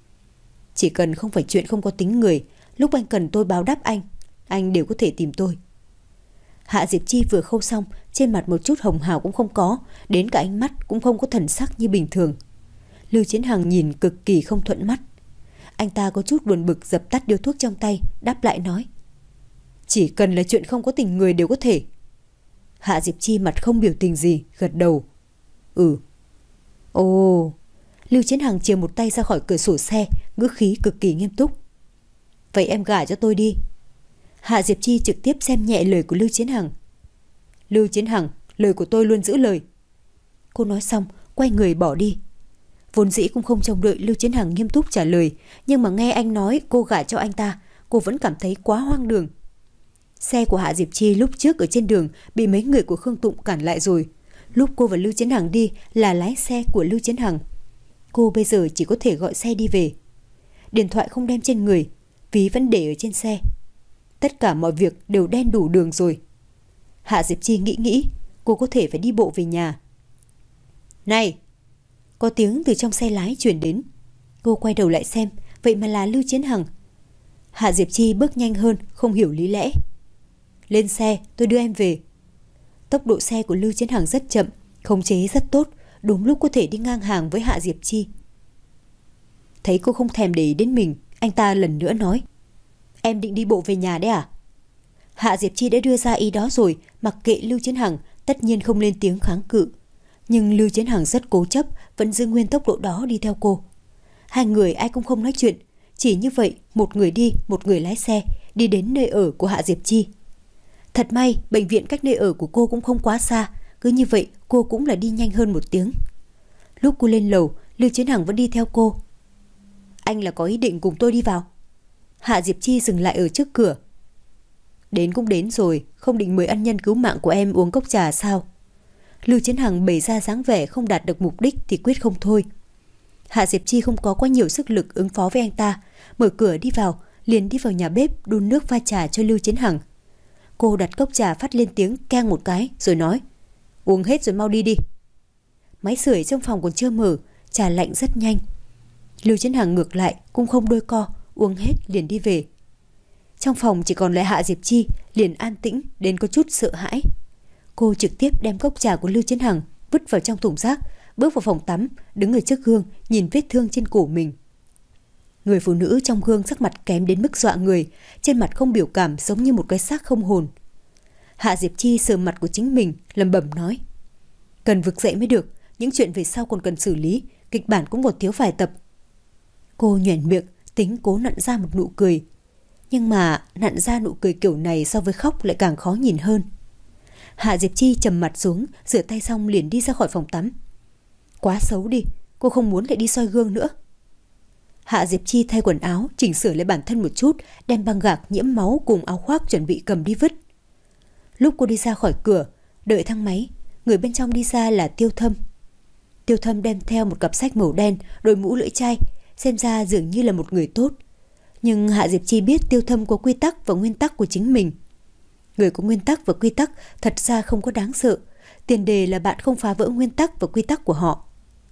Chỉ cần không phải chuyện không có tính người, lúc anh cần tôi báo đáp anh, anh đều có thể tìm tôi. Hạ Diệp Chi vừa khâu xong, trên mặt một chút hồng hào cũng không có, đến cả ánh mắt cũng không có thần sắc như bình thường. Lưu Chiến Hằng nhìn cực kỳ không thuận mắt. Anh ta có chút buồn bực dập tắt điếu thuốc trong tay, đáp lại nói: Chỉ cần là chuyện không có tình người đều có thể. Hạ Diệp Chi mặt không biểu tình gì, gật đầu. Ừ. Ồ. Lưu Chiến Hằng chìa một tay ra khỏi cửa sổ xe, ngữ khí cực kỳ nghiêm túc. Vậy em gả cho tôi đi. Hạ Diệp Chi trực tiếp xem nhẹ lời của Lưu Chiến Hằng. Lưu Chiến Hằng, lời của tôi luôn giữ lời. Cô nói xong, quay người bỏ đi. Vốn dĩ cũng không trông đợi Lưu Chiến Hằng nghiêm túc trả lời, nhưng mà nghe anh nói cô gả cho anh ta, cô vẫn cảm thấy quá hoang đường. Xe của Hạ Diệp Chi lúc trước ở trên đường bị mấy người của Khương Tụng cản lại rồi. Lúc cô và Lưu Chiến Hằng đi là lái xe của Lưu Chiến Hằng. Cô bây giờ chỉ có thể gọi xe đi về. Điện thoại không đem trên người, ví vẫn để ở trên xe. Tất cả mọi việc đều đen đủ đường rồi. Hạ Diệp Chi nghĩ nghĩ, cô có thể phải đi bộ về nhà. Này! Có tiếng từ trong xe lái chuyển đến. Cô quay đầu lại xem, vậy mà là Lưu Chiến Hằng. Hạ Diệp Chi bước nhanh hơn, không hiểu lý lẽ. Lên xe, tôi đưa em về. Tốc độ xe của Lưu Chiến Hằng rất chậm, khống chế rất tốt, đúng lúc có thể đi ngang hàng với Hạ Diệp Chi. Thấy cô không thèm để ý đến mình, anh ta lần nữa nói: Em định đi bộ về nhà đấy à? Hạ Diệp Chi đã đưa ra ý đó rồi, mặc kệ Lưu Chiến Hằng tất nhiên không lên tiếng kháng cự. Nhưng Lưu Chiến Hằng rất cố chấp, vẫn giữ nguyên tốc độ đó đi theo cô. Hai người ai cũng không nói chuyện, chỉ như vậy một người đi, một người lái xe, đi đến nơi ở của Hạ Diệp Chi. Thật may, bệnh viện cách nơi ở của cô cũng không quá xa, cứ như vậy cô cũng là đi nhanh hơn một tiếng. Lúc cô lên lầu, Lưu Chiến Hằng vẫn đi theo cô. Anh là có ý định cùng tôi đi vào? Hạ Diệp Chi dừng lại ở trước cửa. Đến cũng đến rồi, không định mời ân nhân cứu mạng của em uống cốc trà sao? Lưu Chiến Hằng bày ra dáng vẻ không đạt được mục đích thì quyết không thôi. Hạ Diệp Chi không có quá nhiều sức lực ứng phó với anh ta, mở cửa đi vào, liền đi vào nhà bếp đun nước pha trà cho Lưu Chiến Hằng. Cô đặt cốc trà phát lên tiếng keng một cái rồi nói, uống hết rồi mau đi đi. Máy sưởi trong phòng còn chưa mở, trà lạnh rất nhanh. Lưu Chiến Hằng ngược lại cũng không đôi co, uống hết liền đi về. Trong phòng chỉ còn lại Hạ Diệp Chi, liền an tĩnh đến có chút sợ hãi. Cô trực tiếp đem cốc trà của Lưu Chiến Hằng vứt vào trong thùng rác, bước vào phòng tắm, đứng ở trước gương nhìn vết thương trên cổ mình. Người phụ nữ trong gương sắc mặt kém đến mức dọa người, trên mặt không biểu cảm, giống như một cái xác không hồn. Hạ Diệp Chi sờ mặt của chính mình, lẩm bẩm nói, cần vực dậy mới được, những chuyện về sau còn cần xử lý, kịch bản cũng còn thiếu vài tập. Cô nhoẻn miệng, tính cố nặn ra một nụ cười, nhưng mà nặn ra nụ cười kiểu này so với khóc lại càng khó nhìn hơn. Hạ Diệp Chi trầm mặt xuống, rửa tay xong liền đi ra khỏi phòng tắm. Quá xấu đi, cô không muốn lại đi soi gương nữa. Hạ Diệp Chi thay quần áo, chỉnh sửa lại bản thân một chút, đem băng gạc nhiễm máu cùng áo khoác chuẩn bị cầm đi vứt. Lúc cô đi ra khỏi cửa, đợi thang máy, người bên trong đi ra là Tiêu Thâm. Tiêu Thâm đem theo một cặp sách màu đen, đội mũ lưỡi chai, xem ra dường như là một người tốt. Nhưng Hạ Diệp Chi biết Tiêu Thâm có quy tắc và nguyên tắc của chính mình. Người có nguyên tắc và quy tắc thật ra không có đáng sợ, tiền đề là bạn không phá vỡ nguyên tắc và quy tắc của họ.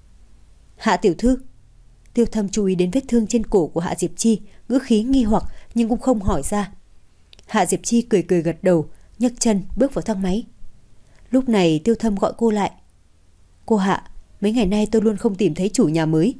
Hạ tiểu thư. Tiêu Thâm chú ý đến vết thương trên cổ của Hạ Diệp Chi, ngữ khí nghi hoặc nhưng cũng không hỏi ra. Hạ Diệp Chi cười cười gật đầu, nhấc chân bước vào thang máy. Lúc này Tiêu Thâm gọi cô lại. Cô Hạ, mấy ngày nay tôi luôn không tìm thấy chủ nhà mới.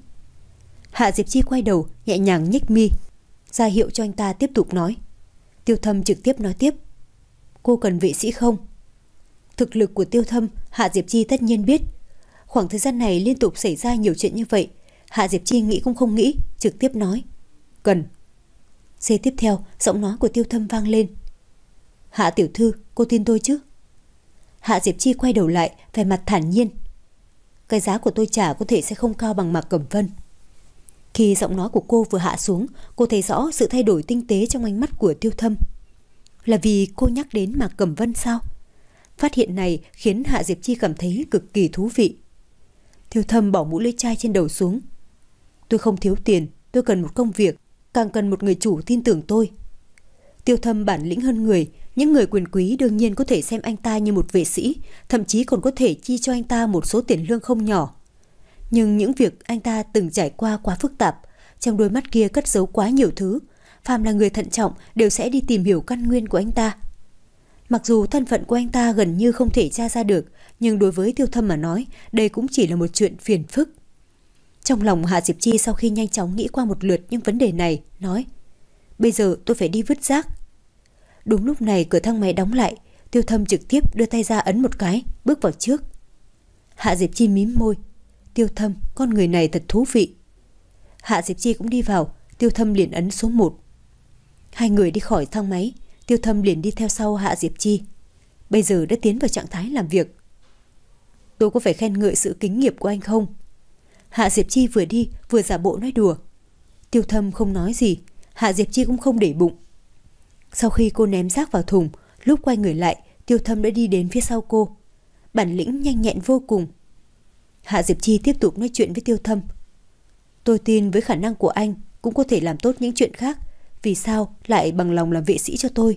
Hạ Diệp Chi quay đầu, nhẹ nhàng nhếch mi, ra hiệu cho anh ta tiếp tục nói. Tiêu Thâm trực tiếp nói tiếp. Cô cần vệ sĩ không? Thực lực của Tiêu Thâm, Hạ Diệp Chi tất nhiên biết. Khoảng thời gian này liên tục xảy ra nhiều chuyện như vậy, Hạ Diệp Chi nghĩ cũng không nghĩ, trực tiếp nói. Cần. Giây tiếp theo, giọng nói của Tiêu Thâm vang lên. Hạ tiểu thư, cô tin tôi chứ? Hạ Diệp Chi quay đầu lại, vẻ mặt thản nhiên. Cái giá của tôi trả có thể sẽ không cao bằng Mạc Cẩm Vân. Khi giọng nói của cô vừa hạ xuống, cô thấy rõ sự thay đổi tinh tế trong ánh mắt của Tiêu Thâm. Là vì cô nhắc đến Mạc Cẩm Vân sao? Phát hiện này khiến Hạ Diệp Chi cảm thấy cực kỳ thú vị. Tiêu Thâm bỏ mũ lưỡi chai trên đầu xuống. Tôi không thiếu tiền, tôi cần một công việc, càng cần một người chủ tin tưởng tôi. Tiêu Thâm bản lĩnh hơn người, những người quyền quý đương nhiên có thể xem anh ta như một vệ sĩ, thậm chí còn có thể chi cho anh ta một số tiền lương không nhỏ. Nhưng những việc anh ta từng trải qua quá phức tạp, trong đôi mắt kia cất giấu quá nhiều thứ, phàm là người thận trọng đều sẽ đi tìm hiểu căn nguyên của anh ta. Mặc dù thân phận của anh ta gần như không thể tra ra được, nhưng đối với Tiêu Thâm mà nói, đây cũng chỉ là một chuyện phiền phức. Trong lòng Hạ Diệp Chi sau khi nhanh chóng nghĩ qua một lượt những vấn đề này, nói: bây giờ tôi phải đi vứt rác. Đúng lúc này cửa thang máy đóng lại, Tiêu Thâm trực tiếp đưa tay ra ấn một cái, bước vào trước. Hạ Diệp Chi mím môi. Tiêu Thâm, con người này thật thú vị. Hạ Diệp Chi cũng đi vào, Tiêu Thâm liền ấn số một. Hai người đi khỏi thang máy, Tiêu Thâm liền đi theo sau Hạ Diệp Chi. Bây giờ đã tiến vào trạng thái làm việc. Tôi có phải khen ngợi sự kính nghiệp của anh không? Hạ Diệp Chi vừa đi vừa giả bộ nói đùa. Tiêu Thâm không nói gì, Hạ Diệp Chi cũng không để bụng. Sau khi cô ném rác vào thùng, lúc quay người lại, Tiêu Thâm đã đi đến phía sau cô. Bản lĩnh nhanh nhẹn vô cùng. Hạ Diệp Chi tiếp tục nói chuyện với Tiêu Thâm. Tôi tin với khả năng của anh cũng có thể làm tốt những chuyện khác, vì sao lại bằng lòng làm vệ sĩ cho tôi?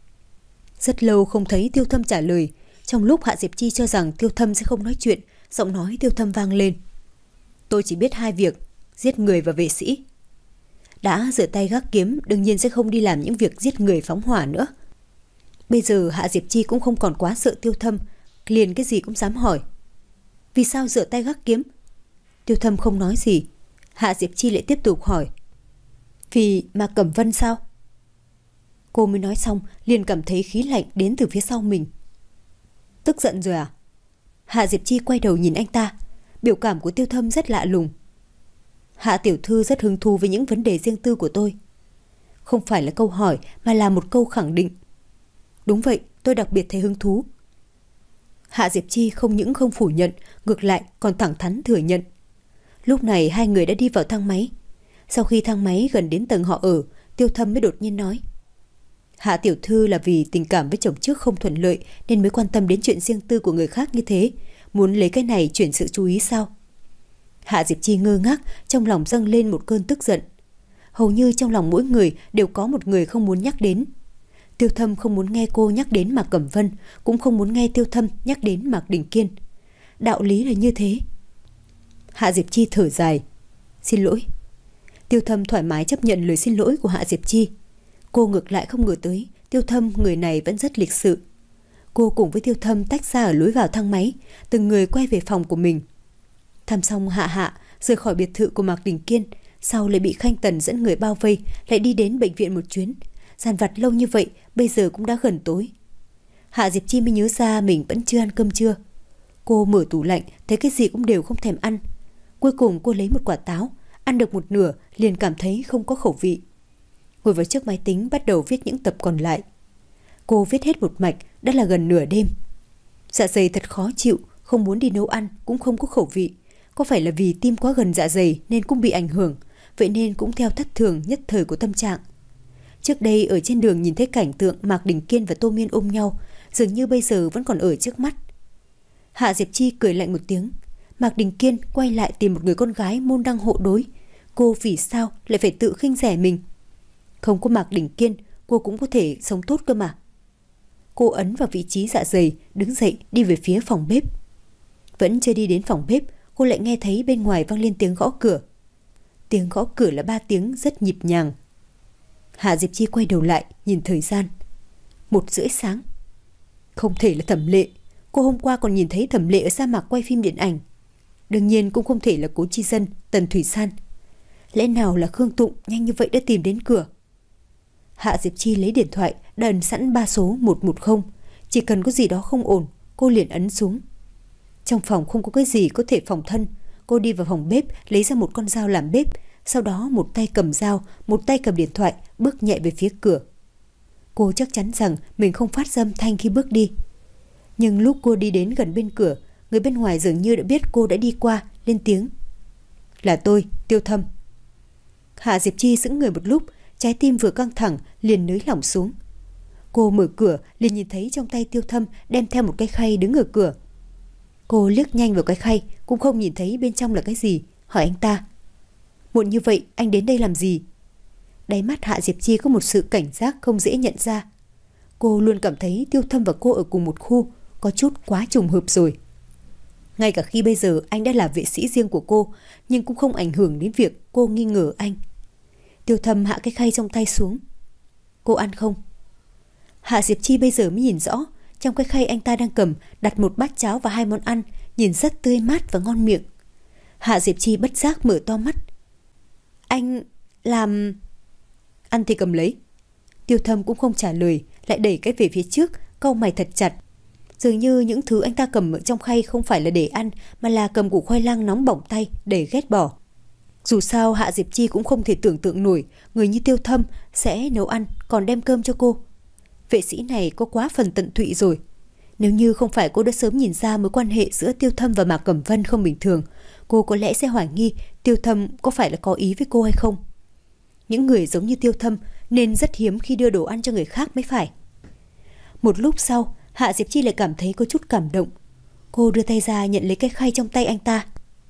Rất lâu không thấy Tiêu Thâm trả lời. Trong lúc Hạ Diệp Chi cho rằng Tiêu Thâm sẽ không nói chuyện, giọng nói Tiêu Thâm vang lên. Tôi chỉ biết hai việc, giết người và vệ sĩ. Đã rửa tay gác kiếm, đương nhiên sẽ không đi làm những việc giết người phóng hỏa nữa. Bây giờ Hạ Diệp Chi cũng không còn quá sợ Tiêu Thâm, liền cái gì cũng dám hỏi. Vì sao rửa tay gác kiếm? Tiêu Thâm không nói gì. Hạ Diệp Chi lại tiếp tục hỏi. Vì Mạc Cẩm Vân sao? Cô mới nói xong liền cảm thấy khí lạnh đến từ phía sau mình. Tức giận rồi à? Hạ Diệp Chi quay đầu nhìn anh ta. Biểu cảm của Tiêu Thâm rất lạ lùng. Hạ tiểu thư rất hứng thú với những vấn đề riêng tư của tôi. Không phải là câu hỏi mà là một câu khẳng định. Đúng vậy, tôi đặc biệt thấy hứng thú. Hạ Diệp Chi không những không phủ nhận, ngược lại còn thẳng thắn thừa nhận. Lúc này hai người đã đi vào thang máy. Sau khi thang máy gần đến tầng họ ở, Tiêu Thâm mới đột nhiên nói. Hạ tiểu thư là vì tình cảm với chồng trước không thuận lợi nên mới quan tâm đến chuyện riêng tư của người khác như thế, muốn lấy cái này chuyển sự chú ý sao? Hạ Diệp Chi ngơ ngác, trong lòng dâng lên một cơn tức giận. Hầu như trong lòng mỗi người đều có một người không muốn nhắc đến. Tiêu Thâm không muốn nghe cô nhắc đến Mạc Cẩm Vân, cũng không muốn nghe Tiêu Thâm nhắc đến Mạc Đình Kiên. Đạo lý là như thế. Hạ Diệp Chi thở dài. Xin lỗi. Tiêu Thâm thoải mái chấp nhận lời xin lỗi của Hạ Diệp Chi. Cô ngược lại không ngờ tới Tiêu Thâm người này vẫn rất lịch sự. Cô cùng với Tiêu Thâm tách ra ở lối vào thang máy, từng người quay về phòng của mình. Thăm xong Hạ Hạ rời khỏi biệt thự của Mạc Đình Kiên, sau lại bị Khanh Tần dẫn người bao vây, lại đi đến bệnh viện một chuyến. Dàn vặt lâu như vậy, bây giờ cũng đã gần tối. Hạ Diệp Chi mới nhớ ra mình vẫn chưa ăn cơm trưa. Cô mở tủ lạnh, thấy cái gì cũng đều không thèm ăn. Cuối cùng cô lấy một quả táo, ăn được một nửa liền cảm thấy không có khẩu vị. Ngồi vào trước máy tính bắt đầu viết những tập còn lại. Cô viết hết một mạch đã là gần nửa đêm. Dạ dày thật khó chịu, không muốn đi nấu ăn cũng không có khẩu vị. Có phải là vì tim quá gần dạ dày nên cũng bị ảnh hưởng, vậy nên cũng theo thất thường nhất thời của tâm trạng. Trước đây ở trên đường nhìn thấy cảnh tượng Mạc Đình Kiên và Tô Miên ôm nhau, dường như bây giờ vẫn còn ở trước mắt. Hạ Diệp Chi cười lạnh một tiếng. Mạc Đình Kiên quay lại tìm một người con gái môn đăng hộ đối. Cô vì sao lại phải tự khinh rẻ mình? Không có Mạc Đình Kiên, cô cũng có thể sống tốt cơ mà. Cô ấn vào vị trí dạ dày, đứng dậy đi về phía phòng bếp. Vẫn chưa đi đến phòng bếp, cô lại nghe thấy bên ngoài vang lên tiếng gõ cửa. Tiếng gõ cửa là ba tiếng rất nhịp nhàng. Hạ Diệp Chi quay đầu lại, nhìn thời gian. Một rưỡi sáng. Không thể là Thẩm Lệ. Cô hôm qua còn nhìn thấy Thẩm Lệ ở sa mạc quay phim điện ảnh. Đương nhiên cũng không thể là Cố Chi Dân, Tần Thủy San. Lẽ nào là Khương Tụng nhanh như vậy đã tìm đến cửa? Hạ Diệp Chi lấy điện thoại, đã ấn sẵn ba số một một không. Chỉ cần có gì đó không ổn, cô liền ấn xuống. Trong phòng không có cái gì có thể phòng thân. Cô đi vào phòng bếp, lấy ra một con dao làm bếp. Sau đó một tay cầm dao, một tay cầm điện thoại, bước nhẹ về phía cửa. Cô chắc chắn rằng mình không phát ra âm thanh khi bước đi. Nhưng lúc cô đi đến gần bên cửa, người bên ngoài dường như đã biết cô đã đi qua, lên tiếng. Là tôi, Tiêu Thâm. Hạ Diệp Chi sững người một lúc, trái tim vừa căng thẳng liền nới lỏng xuống. Cô mở cửa liền nhìn thấy trong tay Tiêu Thâm đem theo một cái khay đứng ở cửa. Cô liếc nhanh vào cái khay, cũng không nhìn thấy bên trong là cái gì, hỏi anh ta. Muộn như vậy anh đến đây làm gì? Đáy mắt Hạ Diệp Chi có một sự cảnh giác không dễ nhận ra. Cô luôn cảm thấy Tiêu Thâm và cô ở cùng một khu, có chút quá trùng hợp rồi. Ngay cả khi bây giờ anh đã là vệ sĩ riêng của cô, nhưng cũng không ảnh hưởng đến việc cô nghi ngờ anh. Tiêu Thâm hạ cái khay trong tay xuống. Cô ăn không? Hạ Diệp Chi bây giờ mới nhìn rõ, trong cái khay anh ta đang cầm đặt một bát cháo và hai món ăn, nhìn rất tươi mát và ngon miệng. Hạ Diệp Chi bất giác mở to mắt. Anh làm... Ăn thì cầm lấy. Tiêu Thâm cũng không trả lời, lại đẩy cái về phía trước, cau mày thật chặt. Dường như những thứ anh ta cầm ở trong khay không phải là để ăn, mà là cầm củ khoai lang nóng bỏng tay để ghét bỏ. Dù sao Hạ Diệp Chi cũng không thể tưởng tượng nổi người như Tiêu Thâm sẽ nấu ăn còn đem cơm cho cô. Vệ sĩ này có quá phần tận tụy rồi. Nếu như không phải cô đã sớm nhìn ra mối quan hệ giữa Tiêu Thâm và Mạc Cẩm Vân không bình thường, cô có lẽ sẽ hoài nghi Tiêu Thâm có phải là có ý với cô hay không. Những người giống như Tiêu Thâm nên rất hiếm khi đưa đồ ăn cho người khác mới phải. Một lúc sau, Hạ Diệp Chi lại cảm thấy có chút cảm động. Cô đưa tay ra nhận lấy cái khay trong tay anh ta.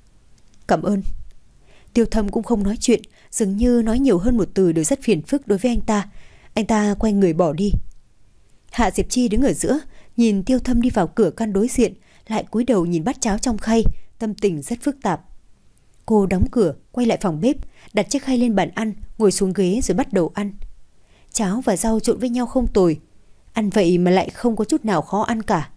Cảm ơn. Tiêu Thâm cũng không nói chuyện, dường như nói nhiều hơn một từ đều rất phiền phức đối với anh ta. Anh ta quay người bỏ đi. Hạ Diệp Chi đứng ở giữa, nhìn Tiêu Thâm đi vào cửa căn đối diện, lại cúi đầu nhìn bát cháo trong khay, tâm tình rất phức tạp. Cô đóng cửa, quay lại phòng bếp, đặt chiếc khay lên bàn ăn, ngồi xuống ghế rồi bắt đầu ăn. Cháo và rau trộn với nhau không tồi, ăn vậy mà lại không có chút nào khó ăn cả.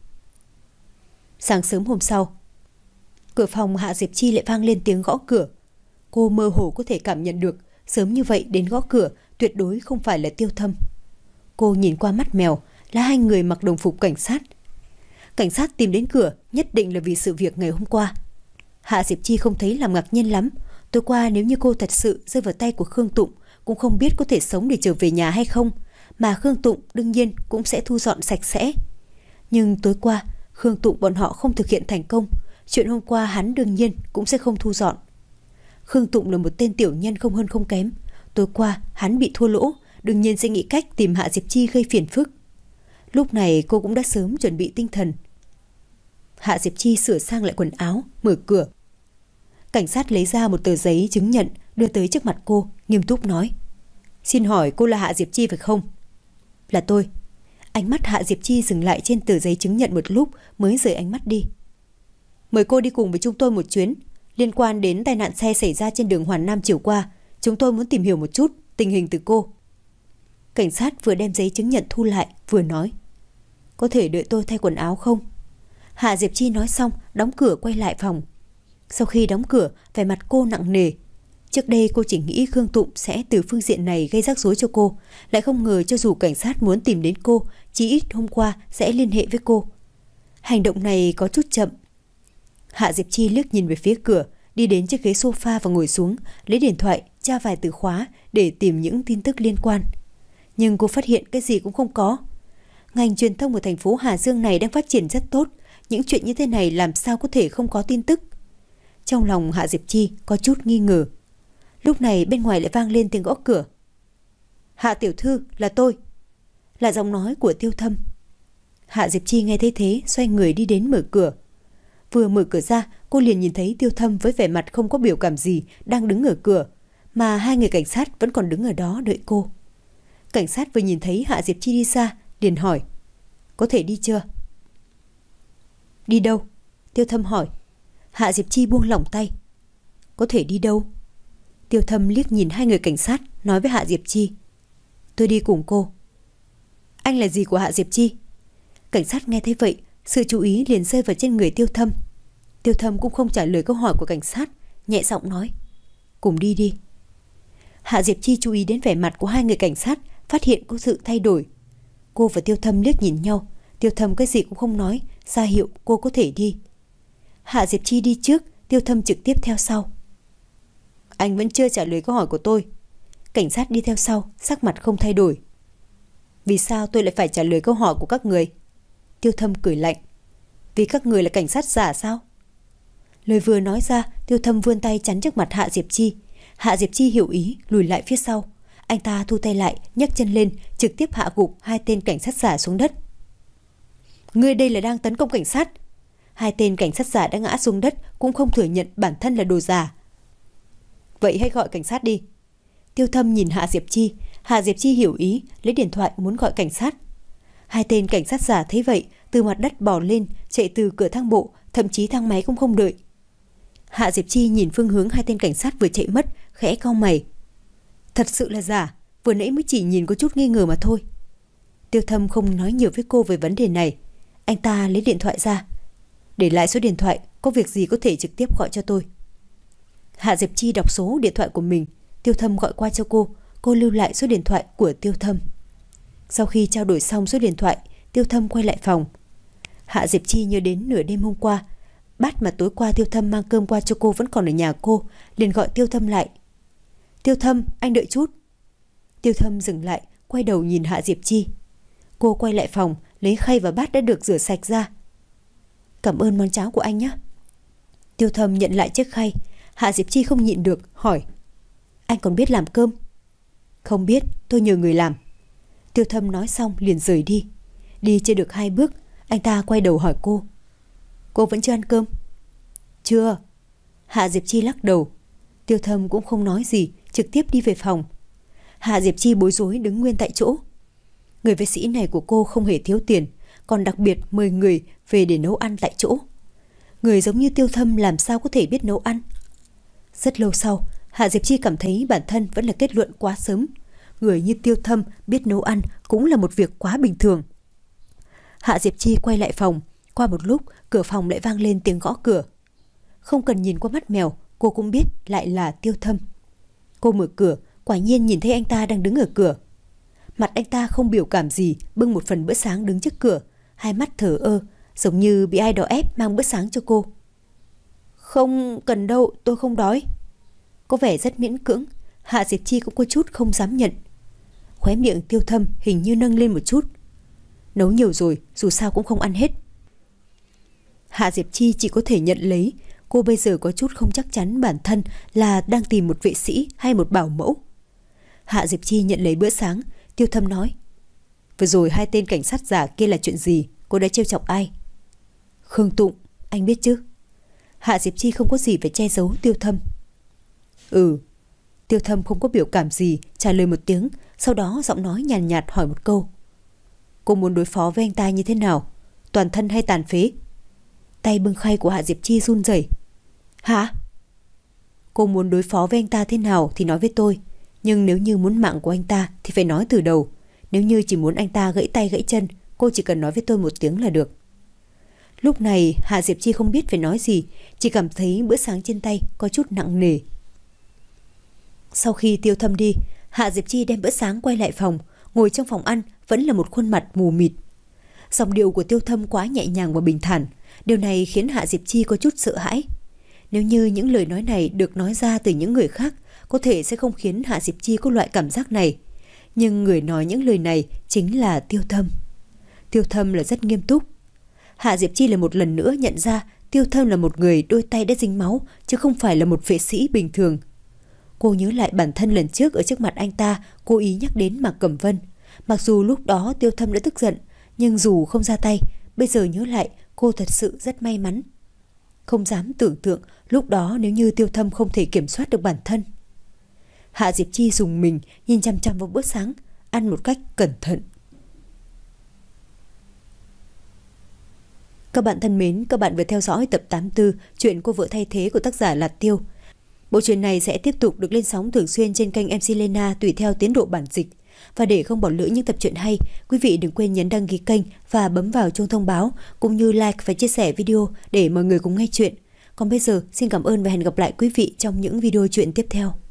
Sáng sớm hôm sau, cửa phòng Hạ Diệp Chi lại vang lên tiếng gõ cửa. Cô mơ hồ có thể cảm nhận được sớm như vậy đến gõ cửa tuyệt đối không phải là Tiêu Thâm. Cô nhìn qua mắt mèo, là hai người mặc đồng phục cảnh sát. Cảnh sát tìm đến cửa nhất định là vì sự việc ngày hôm qua. Hạ Diệp Chi không thấy làm ngạc nhiên lắm. Tối qua nếu như cô thật sự rơi vào tay của Khương Tụng, cũng không biết có thể sống để trở về nhà hay không, mà Khương Tụng đương nhiên cũng sẽ thu dọn sạch sẽ. Nhưng tối qua Khương Tụng bọn họ không thực hiện thành công, chuyện hôm qua hắn đương nhiên cũng sẽ không thu dọn. Khương Tụng là một tên tiểu nhân không hơn không kém. Tối qua hắn bị thua lỗ, đương nhiên sẽ nghĩ cách tìm Hạ Diệp Chi gây phiền phức. Lúc này cô cũng đã sớm chuẩn bị tinh thần. Hạ Diệp Chi sửa sang lại quần áo, mở cửa. Cảnh sát lấy ra một tờ giấy chứng nhận đưa tới trước mặt cô, nghiêm túc nói: "Xin hỏi cô là Hạ Diệp Chi phải không?" "Là tôi." Ánh mắt Hạ Diệp Chi dừng lại trên tờ giấy chứng nhận một lúc mới rời ánh mắt đi. "Mời cô đi cùng với chúng tôi một chuyến. Liên quan đến tai nạn xe xảy ra trên đường Hoàn Nam chiều qua, chúng tôi muốn tìm hiểu một chút tình hình từ cô." Cảnh sát vừa đem giấy chứng nhận thu lại vừa nói: "Có thể đợi tôi thay quần áo không?" Hạ Diệp Chi nói xong đóng cửa quay lại phòng. Sau khi đóng cửa, vẻ mặt cô nặng nề. Trước đây cô chỉ nghĩ Khương Tụng sẽ từ phương diện này gây rắc rối cho cô, lại không ngờ cho dù cảnh sát muốn tìm đến cô, chỉ ít hôm qua sẽ liên hệ với cô. Hành động này có chút chậm. Hạ Diệp Chi liếc nhìn về phía cửa, đi đến chiếc ghế sofa và ngồi xuống, lấy điện thoại tra vài từ khóa để tìm những tin tức liên quan. Nhưng cô phát hiện cái gì cũng không có. Ngành truyền thông ở thành phố Hà Dương này đang phát triển rất tốt, những chuyện như thế này làm sao có thể không có tin tức. Trong lòng Hạ Diệp Chi có chút nghi ngờ. Lúc này bên ngoài lại vang lên tiếng gõ cửa. "Hạ tiểu thư, là tôi." Là giọng nói của Tiêu Thâm. Hạ Diệp Chi nghe thấy thế, xoay người đi đến mở cửa. Vừa mở cửa ra, cô liền nhìn thấy Tiêu Thâm với vẻ mặt không có biểu cảm gì đang đứng ở cửa, mà hai người cảnh sát vẫn còn đứng ở đó đợi cô. Cảnh sát vừa nhìn thấy Hạ Diệp Chi đi xa, liền hỏi: "Có thể đi chưa?" "Đi đâu?" Tiêu Thâm hỏi. Hạ Diệp Chi buông lỏng tay. "Có thể đi đâu?" Tiêu Thâm liếc nhìn hai người cảnh sát, nói với Hạ Diệp Chi: "Tôi đi cùng cô." "Anh là gì của Hạ Diệp Chi?" Cảnh sát nghe thấy vậy, sự chú ý liền rơi vào trên người Tiêu Thâm. Tiêu Thâm cũng không trả lời câu hỏi của cảnh sát, nhẹ giọng nói: "Cùng đi đi." Hạ Diệp Chi chú ý đến vẻ mặt của hai người cảnh sát, phát hiện có sự thay đổi. Cô và Tiêu Thâm liếc nhìn nhau. Tiêu Thâm cái gì cũng không nói, ra hiệu cô có thể đi. Hạ Diệp Chi đi trước, Tiêu Thâm trực tiếp theo sau. "Anh vẫn chưa trả lời câu hỏi của tôi." Cảnh sát đi theo sau, sắc mặt không thay đổi. "Vì sao tôi lại phải trả lời câu hỏi của các người?" Tiêu Thâm cười lạnh. "Vì các người là cảnh sát giả sao?" Lời vừa nói ra, Tiêu Thâm vươn tay chắn trước mặt Hạ Diệp Chi. Hạ Diệp Chi hiểu ý, lùi lại phía sau. Anh ta thu tay lại, nhấc chân lên, trực tiếp hạ gục hai tên cảnh sát giả xuống đất. "Ngươi đây là đang tấn công cảnh sát." Hai tên cảnh sát giả đã ngã xuống đất cũng không thừa nhận bản thân là đồ giả. "Vậy hãy gọi cảnh sát đi." Tiêu Thâm nhìn Hạ Diệp Chi. Hạ Diệp Chi hiểu ý, lấy điện thoại muốn gọi cảnh sát. Hai tên cảnh sát giả thấy vậy, từ mặt đất bò lên, chạy từ cửa thang bộ, thậm chí thang máy cũng không đợi. Hạ Diệp Chi nhìn phương hướng hai tên cảnh sát vừa chạy mất, khẽ cau mày. Thật sự là giả, vừa nãy mới chỉ nhìn có chút nghi ngờ mà thôi. Tiêu Thâm không nói nhiều với cô về vấn đề này. Anh ta lấy điện thoại ra. "Để lại số điện thoại, có việc gì có thể trực tiếp gọi cho tôi." Hạ Diệp Chi đọc số điện thoại của mình. Tiêu Thâm gọi qua cho cô. Cô lưu lại số điện thoại của Tiêu Thâm. Sau khi trao đổi xong số điện thoại, Tiêu Thâm quay lại phòng. Hạ Diệp Chi nhớ đến nửa đêm hôm qua, bát mà tối qua Tiêu Thâm mang cơm qua cho cô vẫn còn ở nhà cô, liền gọi Tiêu Thâm lại. "Tiêu Thâm, anh đợi chút." Tiêu Thâm dừng lại, quay đầu nhìn Hạ Diệp Chi. Cô quay lại phòng, lấy khay và bát đã được rửa sạch ra. "Cảm ơn món cháo của anh nhé." Tiêu Thâm nhận lại chiếc khay. Hạ Diệp Chi không nhịn được, hỏi: "Anh còn biết làm cơm?" "Không biết, tôi nhờ người làm." Tiêu Thâm nói xong liền rời đi. Đi chưa được hai bước, anh ta quay đầu hỏi cô: "Cô vẫn chưa ăn cơm?" "Chưa." Hạ Diệp Chi lắc đầu. Tiêu Thâm cũng không nói gì, trực tiếp đi về phòng. Hạ Diệp Chi bối rối đứng nguyên tại chỗ. Người vệ sĩ này của cô không hề thiếu tiền, còn đặc biệt mời người về để nấu ăn tại chỗ. Người giống như Tiêu Thâm làm sao có thể biết nấu ăn? Rất lâu sau, Hạ Diệp Chi cảm thấy bản thân vẫn là kết luận quá sớm. Người như Tiêu Thâm biết nấu ăn cũng là một việc quá bình thường. Hạ Diệp Chi quay lại phòng. Qua một lúc, cửa phòng lại vang lên tiếng gõ cửa. Không cần nhìn qua mắt mèo, cô cũng biết lại là Tiêu Thâm. Cô mở cửa, quả nhiên nhìn thấy anh ta đang đứng ở cửa. Mặt anh ta không biểu cảm gì, bưng một phần bữa sáng đứng trước cửa, hai mắt thờ ơ, giống như bị ai đó ép mang bữa sáng cho cô. Không cần đâu, tôi không đói. Có vẻ rất miễn cưỡng, Hạ Diệp Chi cũng có chút không dám nhận. Khóe miệng Tiêu Thâm hình như nâng lên một chút. Nấu nhiều rồi, dù sao cũng không ăn hết. Hạ Diệp Chi chỉ có thể nhận lấy. Cô bây giờ có chút không chắc chắn bản thân là đang tìm một vệ sĩ hay một bảo mẫu. Hạ Diệp Chi nhận lấy bữa sáng. Tiêu Thâm nói: vừa rồi hai tên cảnh sát giả kia là chuyện gì? Cô đã trêu chọc ai? Khương Tụng, anh biết chứ? Hạ Diệp Chi không có gì phải che giấu Tiêu Thâm. Ừ. Tiêu Thâm không có biểu cảm gì, trả lời một tiếng. Sau đó giọng nói nhàn nhạt, nhạt hỏi một câu: cô muốn đối phó với anh ta như thế nào? Toàn thân hay tàn phế? Tay bưng khay của Hạ Diệp Chi run rẩy. Hả? Cô muốn đối phó với anh ta thế nào thì nói với tôi. Nhưng nếu như muốn mạng của anh ta thì phải nói từ đầu. Nếu như chỉ muốn anh ta gãy tay gãy chân, cô chỉ cần nói với tôi một tiếng là được. Lúc này Hạ Diệp Chi không biết phải nói gì, chỉ cảm thấy bữa sáng trên tay có chút nặng nề. Sau khi Tiêu Thâm đi, Hạ Diệp Chi đem bữa sáng quay lại phòng. Ngồi trong phòng ăn vẫn là một khuôn mặt mù mịt. Giọng điệu của Tiêu Thâm quá nhẹ nhàng và bình thản. Điều này khiến Hạ Diệp Chi có chút sợ hãi. Nếu như những lời nói này được nói ra từ những người khác, có thể sẽ không khiến Hạ Diệp Chi có loại cảm giác này. Nhưng người nói những lời này chính là Tiêu Thâm. Tiêu Thâm là rất nghiêm túc. Hạ Diệp Chi là một lần nữa nhận ra Tiêu Thâm là một người đôi tay đã dính máu, chứ không phải là một vệ sĩ bình thường. Cô nhớ lại bản thân lần trước ở trước mặt anh ta cố ý nhắc đến Mạc Cẩm Vân. Mặc dù lúc đó Tiêu Thâm đã tức giận, nhưng dù không ra tay, bây giờ nhớ lại cô thật sự rất may mắn. Không dám tưởng tượng lúc đó nếu như Tiêu Thâm không thể kiểm soát được bản thân. Hạ Diệp Chi dùng mình nhìn chăm chăm vào bữa sáng, ăn một cách cẩn thận. Các bạn thân mến, các bạn vừa theo dõi tập tám mươi tư chuyện Cô Vợ Thay Thế của tác giả Lạt Tiêu. Bộ truyện này sẽ tiếp tục được lên sóng thường xuyên trên kênh em xê Lena tùy theo tiến độ bản dịch. Và để không bỏ lỡ những tập truyện hay, quý vị đừng quên nhấn đăng ký kênh và bấm vào chuông thông báo, cũng như like và chia sẻ video để mọi người cùng nghe chuyện. Còn bây giờ, xin cảm ơn và hẹn gặp lại quý vị trong những video truyện tiếp theo.